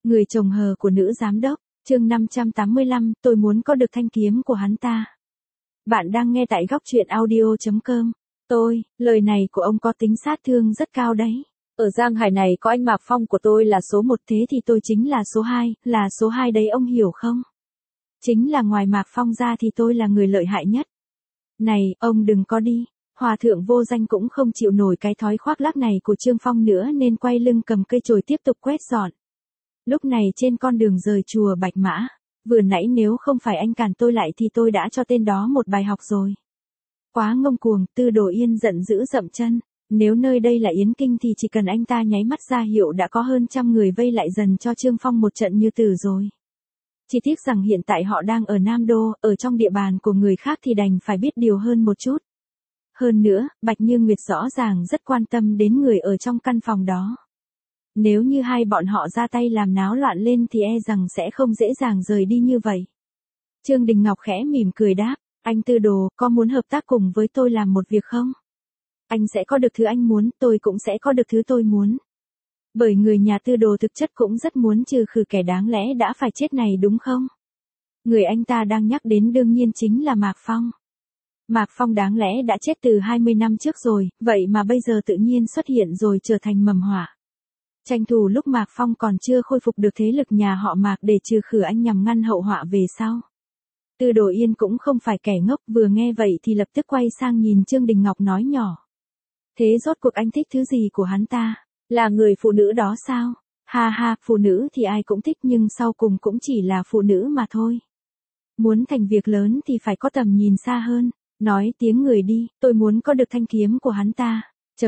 Người chồng hờ của nữ giám đốc, chương 585, tôi muốn có được thanh kiếm của hắn ta. Bạn đang nghe tại góc truyện audio.com. Lời này của ông có tính sát thương rất cao đấy. Ở Giang Hải này có anh Mạc Phong của tôi là số 1, thế thì tôi chính là số 2, là số 2 đấy ông hiểu không? Chính là ngoài Mạc Phong ra thì tôi là người lợi hại nhất. Này, ông đừng có đi. Hòa thượng vô danh cũng không chịu nổi cái thói khoác lác này của Trương Phong nữa nên quay lưng cầm cây chổi tiếp tục quét dọn. Lúc này trên con đường rời chùa Bạch Mã, vừa nãy nếu không phải anh cản tôi lại thì tôi đã cho tên đó một bài học rồi. Quá ngông cuồng, Tư Đồ Yên giận dữ dậm chân. Nếu nơi đây là Yến Kinh thì chỉ cần anh ta nháy mắt ra hiệu đã có hơn trăm người vây lại dần cho Trương Phong một trận như tử rồi. Chỉ tiếc rằng hiện tại họ đang ở Nam Đô, ở trong địa bàn của người khác thì đành phải biết điều hơn một chút. Hơn nữa, Bạch Như Nguyệt rõ ràng rất quan tâm đến người ở trong căn phòng đó. Nếu như hai bọn họ ra tay làm náo loạn lên thì e rằng sẽ không dễ dàng rời đi như vậy. Trương Đình Ngọc khẽ mỉm cười đáp, anh Tư Đồ, có muốn hợp tác cùng với tôi làm một việc không? Anh sẽ có được thứ anh muốn, tôi cũng sẽ có được thứ tôi muốn. Bởi người nhà Tư Đồ thực chất cũng rất muốn trừ khử kẻ đáng lẽ đã phải chết này đúng không? Người anh ta đang nhắc đến đương nhiên chính là Mạc Phong. Mạc Phong đáng lẽ đã chết từ 20 năm trước rồi, vậy mà bây giờ tự nhiên xuất hiện rồi trở thành mầm họa. Tranh thủ lúc Mạc Phong còn chưa khôi phục được thế lực nhà họ Mạc để trừ khử anh nhằm ngăn hậu họa về sau. Tư Đồ Yên cũng không phải kẻ ngốc, vừa nghe vậy thì lập tức quay sang nhìn Trương Đình Ngọc nói nhỏ. Thế rốt cuộc anh thích thứ gì của hắn ta? Là người phụ nữ đó sao? Ha ha, phụ nữ thì ai cũng thích nhưng sau cùng cũng chỉ là phụ nữ mà thôi. Muốn thành việc lớn thì phải có tầm nhìn xa hơn. Nói tiếng người đi, tôi muốn có được thanh kiếm của hắn ta.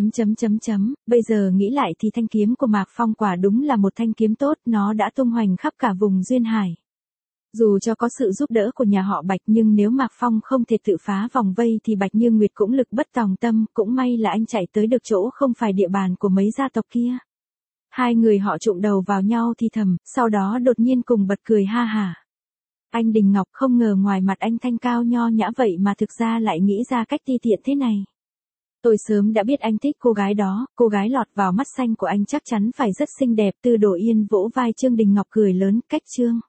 Bây giờ nghĩ lại thì thanh kiếm của Mạc Phong quả đúng là một thanh kiếm tốt, nó đã tung hoành khắp cả vùng Duyên Hải. Dù cho có sự giúp đỡ của nhà họ Bạch nhưng nếu Mạc Phong không thể tự phá vòng vây thì Bạch Như Nguyệt cũng lực bất tòng tâm, cũng may là anh chạy tới được chỗ không phải địa bàn của mấy gia tộc kia. Hai người họ trụng đầu vào nhau thì thầm, sau đó đột nhiên cùng bật cười ha hả. Anh Đình Ngọc không ngờ ngoài mặt anh thanh cao nho nhã vậy mà thực ra lại nghĩ ra cách ti tiện thế này. Tôi sớm đã biết anh thích cô gái đó, cô gái lọt vào mắt xanh của anh chắc chắn phải rất xinh đẹp. Tư Đồ Yên vỗ vai Trương Đình Ngọc cười lớn, cách Trương.